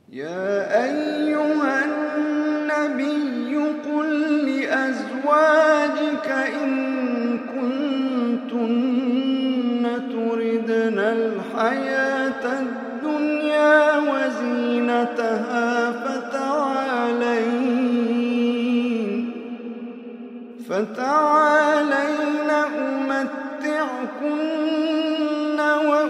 يا أيها النبي قل لأزواجك إن كنتن تردن الحياة الدنيا وزينتها فتعالين أمتعكن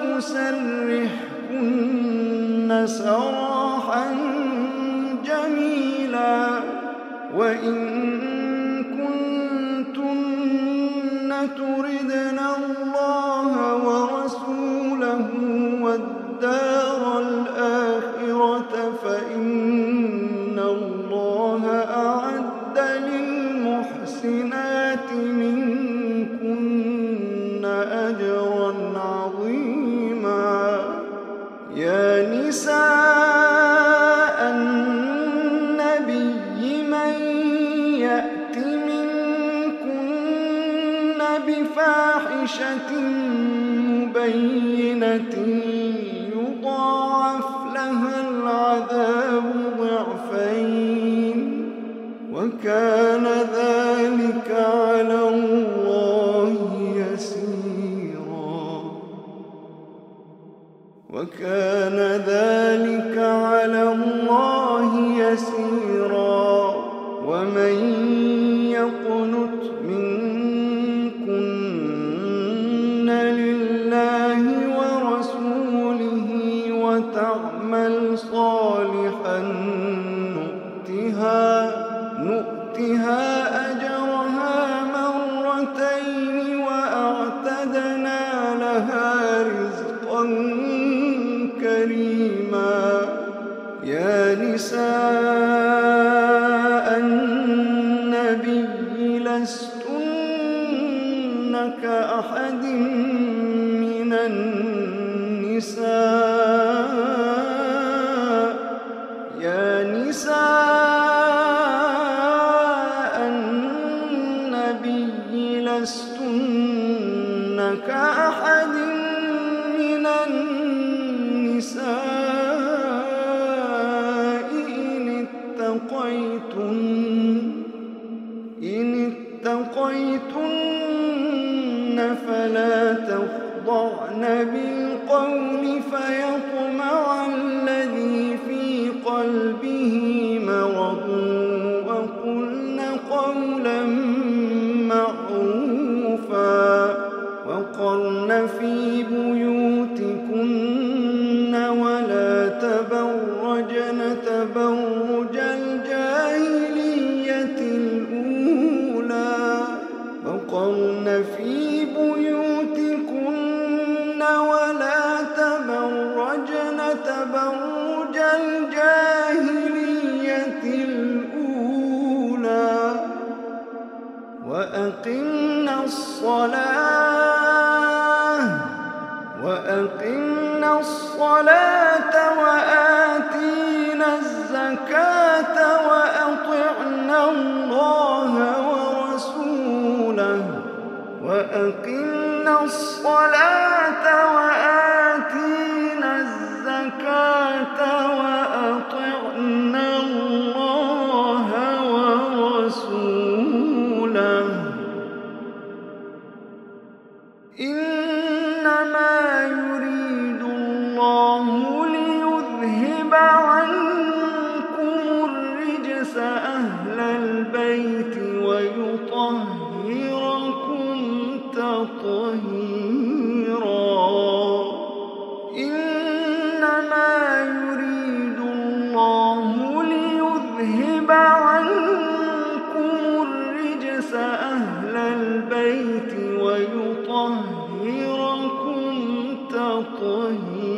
وأسرحكن سراحا جميلا وإن كنتن تردن الله ورسوله والدار الآخرة فإن الله أعد للمحسنات منكن أجرا عظيما. يا نساء النبي من يأت منكن بفاحشة مبينة يضاعف لها العذاب ضعفين وكان ذلك على الله يسيرا. وكان ذلك على الله يسيرا. ومن يقنت منكن لله ورسوله وتعمل صالحا نؤتها أجرها مرتين وأعتدنا لها رزقا كريما. يا نساء النبي لستن كأحد من النساء. يا نساء النبي لستن كأحد من النساء إن اتقيتن فلا تخضعن بالقول فيطمع الذي في قلبه مرض وقلن قولا معروفا. وقرن في بيوتكن ولا تبرجن تبرج الجاهلية الأولى. وقرن في بيوتكن ولا تبرجن تبرج الجاهلية الأولى. وأقمنا الصلاة وآتينا الزكاة وأطعنا الله ورسوله. وأقمنا الصلاة وآتينا الزكاة وأطعنا الله ورسوله. إنما يريد الله ليذهب عنكم الرجس أهل البيت ويطهركم تطهيرا. إنما يريد الله ليذهب عنكم الرجس أهل البيت ويطهركم تطهيرا.